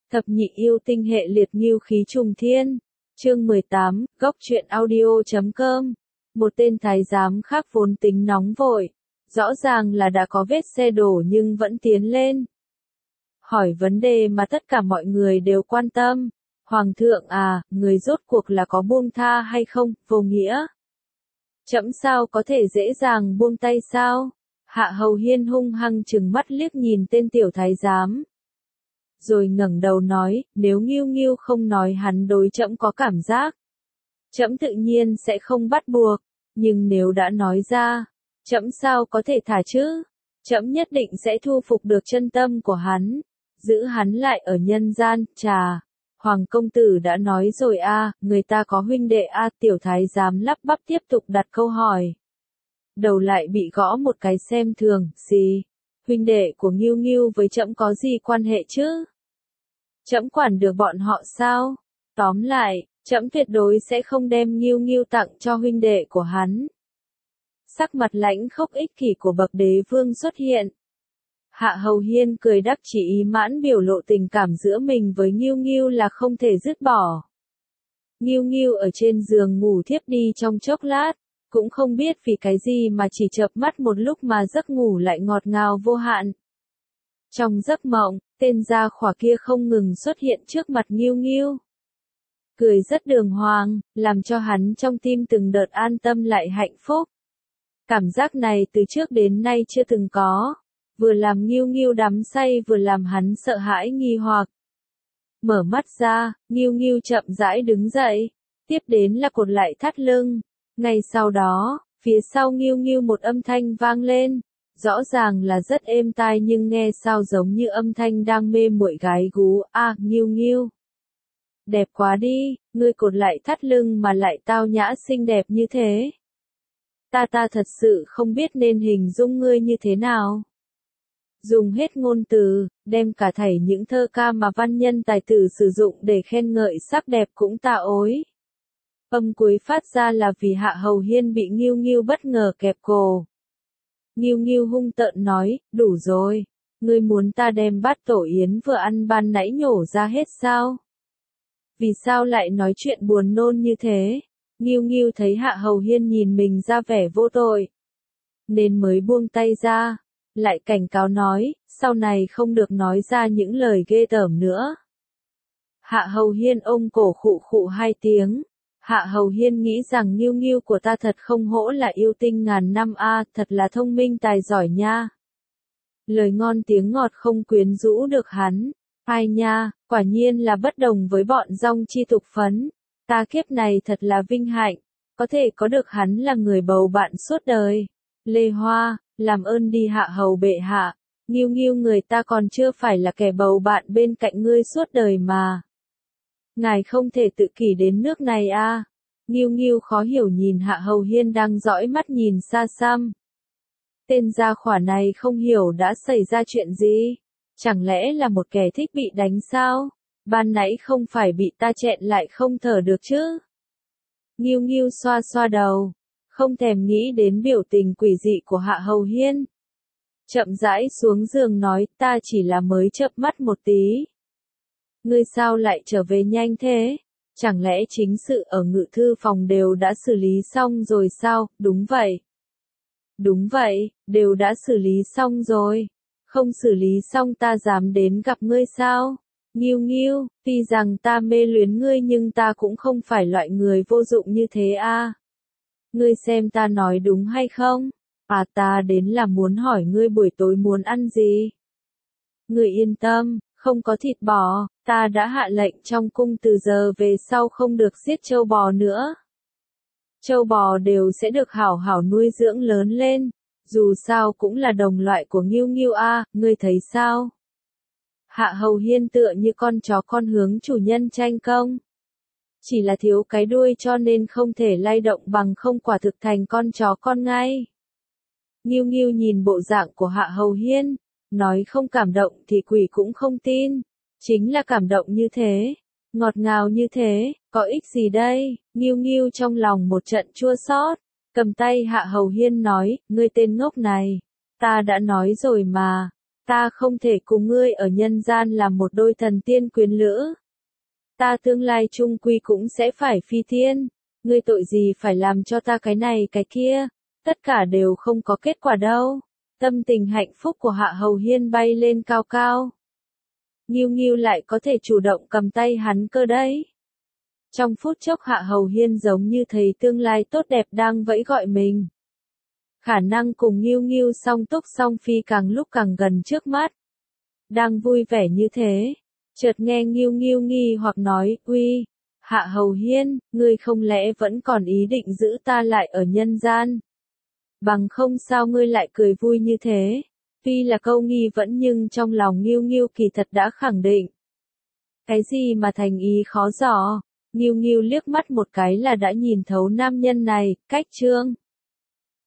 Thập nhị yêu tinh hệ liệt ngưu khí trùng thiên. Chương 18, góc truyện audio.com. Một tên thái giám khác vốn tính nóng vội, rõ ràng là đã có vết xe đổ nhưng vẫn tiến lên. Hỏi vấn đề mà tất cả mọi người đều quan tâm. Hoàng thượng à, người rốt cuộc là có buông tha hay không, vô nghĩa. Trẫm sao có thể dễ dàng buông tay sao? Hạ Hầu Hiên hung hăng trừng mắt liếc nhìn tên tiểu thái giám. Rồi ngẩng đầu nói, nếu Ngưu Ngưu không nói hắn đối trẫm có cảm giác, trẫm tự nhiên sẽ không bắt buộc, nhưng nếu đã nói ra, trẫm sao có thể thả chứ? Trẫm nhất định sẽ thu phục được chân tâm của hắn, giữ hắn lại ở nhân gian. Chà, Hoàng công tử đã nói rồi a, người ta có huynh đệ a. Tiểu thái giám lắp bắp tiếp tục đặt câu hỏi. Đầu lại bị gõ một cái xem thường, gì? Huynh đệ của Ngưu Ngưu với trẫm có gì quan hệ chứ? Trẫm quản được bọn họ sao? Tóm lại, trẫm tuyệt đối sẽ không đem Ngưu Ngưu tặng cho huynh đệ của hắn. Sắc mặt lãnh khốc ích kỷ của bậc đế vương xuất hiện. Hạ Hầu Hiên cười đắc chí ý mãn biểu lộ tình cảm giữa mình với Ngưu Ngưu là không thể dứt bỏ. Ngưu Ngưu ở trên giường ngủ thiếp đi trong chốc lát, cũng không biết vì cái gì mà chỉ chợp mắt một lúc mà giấc ngủ lại ngọt ngào vô hạn. Trong giấc mộng, tên gia khỏa kia không ngừng xuất hiện trước mặt Ngưu Ngưu. Cười rất đường hoàng, làm cho hắn trong tim từng đợt an tâm lại hạnh phúc. Cảm giác này từ trước đến nay chưa từng có, vừa làm Ngưu Ngưu đắm say vừa làm hắn sợ hãi nghi hoặc. Mở mắt ra, Ngưu Ngưu chậm rãi đứng dậy, tiếp đến là cột lại thắt lưng. Ngay sau đó, phía sau Ngưu Ngưu một âm thanh vang lên, rõ ràng là rất êm tai nhưng nghe sao giống như âm thanh đang mê muội gái gú. A, Ngưu Ngưu, đẹp quá đi, ngươi cột lại thắt lưng mà lại tao nhã xinh đẹp như thế. Ta thật sự không biết nên hình dung ngươi như thế nào. Dùng hết ngôn từ, đem cả thảy những thơ ca mà văn nhân tài tử sử dụng để khen ngợi sắc đẹp cũng tà ối. Âm cuối phát ra là vì Hạ Hầu Hiên bị Ngưu Ngưu bất ngờ kẹp cổ. Ngưu Ngưu hung tợn nói, đủ rồi, ngươi muốn ta đem bát tổ yến vừa ăn ban nãy nhổ ra hết sao? Vì sao lại nói chuyện buồn nôn như thế? Ngưu Ngưu thấy Hạ Hầu Hiên nhìn mình ra vẻ vô tội, nên mới buông tay ra, lại cảnh cáo nói, sau này không được nói ra những lời ghê tởm nữa. Hạ Hầu Hiên ôm cổ khụ khụ hai tiếng. Hạ Hầu Hiên nghĩ rằng Ngưu Ngưu của ta thật không hổ là yêu tinh ngàn năm a, thật là thông minh tài giỏi nha. Lời ngon tiếng ngọt không quyến rũ được hắn. Ai nha, quả nhiên là bất đồng với bọn dong chi tục phấn. Ta kiếp này thật là vinh hạnh, có thể có được hắn là người bầu bạn suốt đời. Lê Hoa, làm ơn đi Hạ Hầu bệ hạ, Ngưu Ngưu người ta còn chưa phải là kẻ bầu bạn bên cạnh ngươi suốt đời mà. Ngài không thể tự kỷ đến nước này a. Ngưu Ngưu khó hiểu nhìn Hạ Hầu Hiên đang dõi mắt nhìn xa xăm. Tên gia khỏa này không hiểu đã xảy ra chuyện gì. Chẳng lẽ là một kẻ thích bị đánh sao? Ban nãy không phải bị ta chẹn lại không thở được chứ? Ngưu Ngưu xoa xoa đầu, không thèm nghĩ đến biểu tình quỷ dị của Hạ Hầu Hiên. Chậm rãi xuống giường nói, ta chỉ là mới chợp mắt một tí. Ngươi sao lại trở về nhanh thế? Chẳng lẽ chính sự ở ngự thư phòng đều đã xử lý xong rồi sao? Đúng vậy. Đúng vậy, đều đã xử lý xong rồi. Không xử lý xong ta dám đến gặp ngươi sao? Ngưu Ngưu, tuy rằng ta mê luyến ngươi nhưng ta cũng không phải loại người vô dụng như thế a. Ngươi xem ta nói đúng hay không? À, ta đến là muốn hỏi ngươi buổi tối muốn ăn gì? Ngươi yên tâm, không có thịt bò, ta đã hạ lệnh trong cung từ giờ về sau không được giết trâu bò nữa. Trâu bò đều sẽ được hảo hảo nuôi dưỡng lớn lên, dù sao cũng là đồng loại của Ngưu Ngưu a, ngươi thấy sao? Hạ Hầu Hiên tựa như con chó con hướng chủ nhân tranh công. Chỉ là thiếu cái đuôi cho nên không thể lay động bằng không quả thực thành con chó con ngay. Ngưu Ngưu nhìn bộ dạng của Hạ Hầu Hiên, nói không cảm động thì quỷ cũng không tin. Chính là cảm động như thế, ngọt ngào như thế, có ích gì đây? Ngưu Ngưu trong lòng một trận chua xót, cầm tay Hạ Hầu Hiên nói, ngươi tên ngốc này, ta đã nói rồi mà, Ta không thể cùng ngươi ở nhân gian làm một đôi thần tiên quyến lữ. Ta tương lai chung quy cũng sẽ phải phi thiên. Ngươi tội gì phải làm cho ta cái này cái kia. Tất cả đều không có kết quả đâu. Tâm tình hạnh phúc của Hạ Hầu Hiên bay lên cao cao. Nghiêu Nghiêu lại có thể chủ động cầm tay hắn cơ đấy. Trong phút chốc Hạ Hầu Hiên giống như thấy tương lai tốt đẹp đang vẫy gọi mình. Khả năng cùng Nghiêu Nghiêu song túc song phi càng lúc càng gần trước mắt. Đang vui vẻ như thế, chợt nghe Nghiêu Nghiêu nghi hoặc nói, uy, Hạ Hầu Hiên, ngươi không lẽ vẫn còn ý định giữ ta lại ở nhân gian? Bằng không sao ngươi lại cười vui như thế? Tuy là câu nghi vẫn nhưng trong lòng Nghiêu Nghiêu kỳ thật đã khẳng định. Cái gì mà thành ý khó dò? Nghiêu Nghiêu liếc mắt một cái là đã nhìn thấu nam nhân này, cách trương.